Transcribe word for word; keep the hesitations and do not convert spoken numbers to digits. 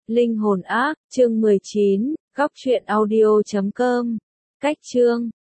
Linh hồn ác, chương mười chín, góc truyện audio chấm com. Cách chương